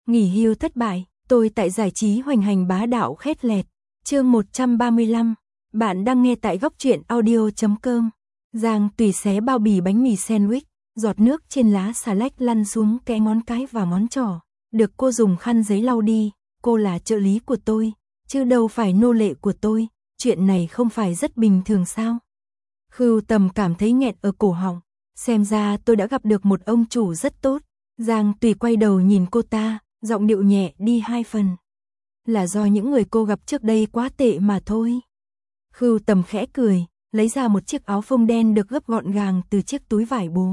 Nghỉ hưu thất bại, tôi tại giải trí hoành hành bá đạo khét lẹt. Chương 135. Bạn đang nghe tại góc truyện audio.com. Giang Tùy xé bao bì bánh mì sandwich, giọt nước trên lá xà lách lăn xuống kẽ ngón cái và ngón trỏ. Được cô dùng khăn giấy lau đi, cô là trợ lý của tôi, chứ đâu phải nô lệ của tôi, chuyện này không phải rất bình thường sao? Khưu Tầm cảm thấy nghẹt ở cổ họng, xem ra tôi đã gặp được một ông chủ rất tốt. Giang Tùy quay đầu nhìn cô ta, giọng điệu nhẹ đi 2 phần. Là do những người cô gặp trước đây quá tệ mà thôi. Khưu Tầm khẽ cười, lấy ra một chiếc áo phông đen được gấp gọn gàng từ chiếc túi vải bố.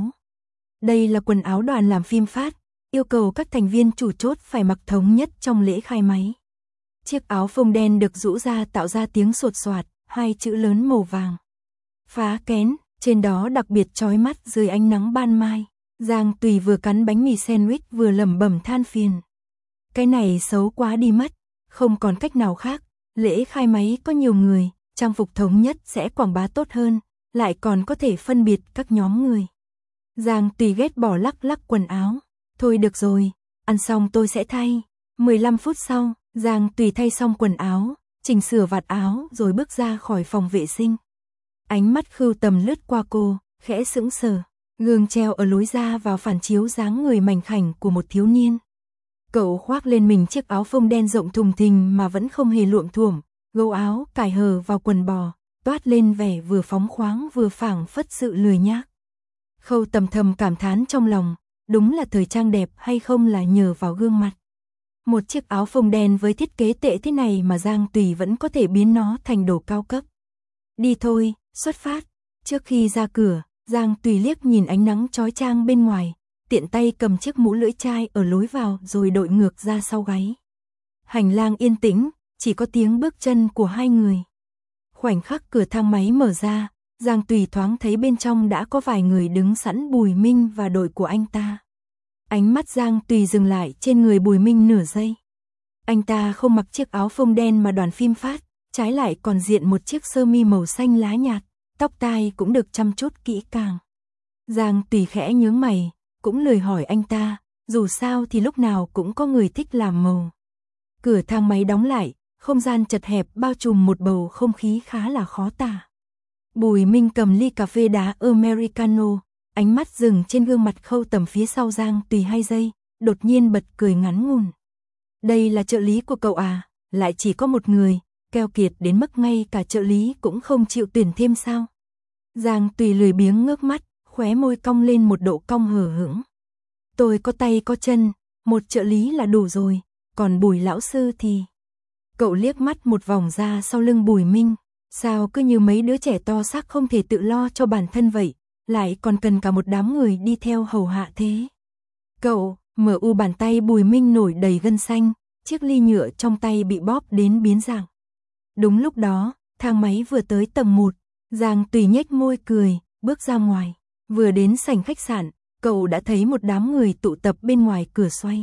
Đây là quần áo đoàn làm phim phát, yêu cầu các thành viên chủ chốt phải mặc thống nhất trong lễ khai máy. Chiếc áo phông đen được rũ ra tạo ra tiếng sột soạt, 2 chữ lớn màu vàng. Phá kén, trên đó đặc biệt chói mắt dưới ánh nắng ban mai. Giang Tùy vừa cắn bánh mì sandwich vừa lẩm bẩm than phiền. Cái này xấu quá đi mất, không còn cách nào khác, lễ khai máy có nhiều người, trang phục thống nhất sẽ quảng bá tốt hơn, lại còn có thể phân biệt các nhóm người. Giang Tùy ghét bỏ lắc lắc quần áo, thôi được rồi, ăn xong tôi sẽ thay. 15 phút sau, Giang Tùy thay xong quần áo, chỉnh sửa vạt áo rồi bước ra khỏi phòng vệ sinh. Ánh mắt Khưu Tầm lướt qua cô, khẽ sững sờ. Gương treo ở lối ra vào phản chiếu dáng người mảnh khảnh của một thiếu niên. Cậu khoác lên mình chiếc áo phông đen rộng thùng thình mà vẫn không hề luộm thuộm, gấu áo cài hờ vào quần bò, toát lên vẻ vừa phóng khoáng vừa phảng phất sự lười nhác. Khâu Tầm thầm cảm thán trong lòng, đúng là thời trang đẹp hay không là nhờ vào gương mặt. Một chiếc áo phông đen với thiết kế tệ thế này mà Giang Tùy vẫn có thể biến nó thành đồ cao cấp. Đi thôi, xuất phát. Trước khi ra cửa, Giang Tùy liếc nhìn ánh nắng chói chang bên ngoài, tiện tay cầm chiếc mũ lưỡi chai ở lối vào rồi đội ngược ra sau gáy. Hành lang yên tĩnh, chỉ có tiếng bước chân của 2 người. Khoảnh khắc cửa thang máy mở ra, Giang Tùy thoáng thấy bên trong đã có vài người đứng sẵn Bùi Minh và đội của anh ta. Ánh mắt Giang Tùy dừng lại trên người Bùi Minh nửa giây. Anh ta không mặc chiếc áo phông đen mà đoàn phim phát, trái lại còn diện một chiếc sơ mi màu xanh lá nhạt, tóc tai cũng được chăm chút kỹ càng. Giang Tùy khẽ nhướng mày, cũng lười hỏi anh ta, dù sao thì lúc nào cũng có người thích làm màu. Cửa thang máy đóng lại, không gian chật hẹp bao trùm một bầu không khí khá là khó tả. Bùi Minh cầm ly cà phê đá Americano, ánh mắt dừng trên gương mặt Khâu Tầm phía sau Giang Tùy 2 giây, đột nhiên bật cười ngắn ngủn. Đây là trợ lý của cậu à, lại chỉ có một người, keo kiệt đến mức ngay cả trợ lý cũng không chịu tuyển thêm sao? Giang Tùy lười biếng ngước mắt, khóe môi cong lên một độ cong hờ hững. Tôi có tay có chân, một trợ lý là đủ rồi, còn Bùi lão sư thì... Cậu liếc mắt một vòng ra sau lưng Bùi Minh, sao cứ như mấy đứa trẻ to xác không thể tự lo cho bản thân vậy, lại còn cần cả một đám người đi theo hầu hạ thế. Cậu, mở bàn tay Bùi Minh nổi đầy gân xanh, chiếc ly nhựa trong tay bị bóp đến biến dạng. Đúng lúc đó, thang máy vừa tới tầng 1, Giang Tùy nhếch môi cười, bước ra ngoài. Vừa đến sảnh khách sạn, cậu đã thấy một đám người tụ tập bên ngoài cửa xoay.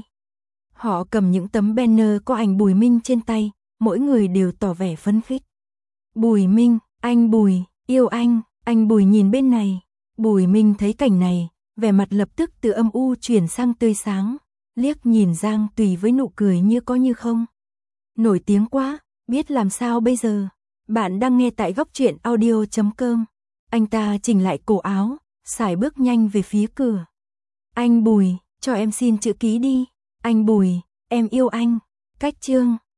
Họ cầm những tấm banner có ảnh Bùi Minh trên tay, mỗi người đều tỏ vẻ phấn khích. Bùi Minh, anh Bùi, yêu anh Bùi nhìn bên này. Bùi Minh thấy cảnh này, vẻ mặt lập tức từ âm u chuyển sang tươi sáng, liếc nhìn Giang Tùy với nụ cười như có như không. Nổi tiếng quá, biết làm sao bây giờ. Bạn đang nghe tại góc truyện audio.com. Anh ta chỉnh lại cổ áo, sải bước nhanh về phía cửa. Anh Bùi, cho em xin chữ ký đi. Anh Bùi, em yêu anh. Cách chương.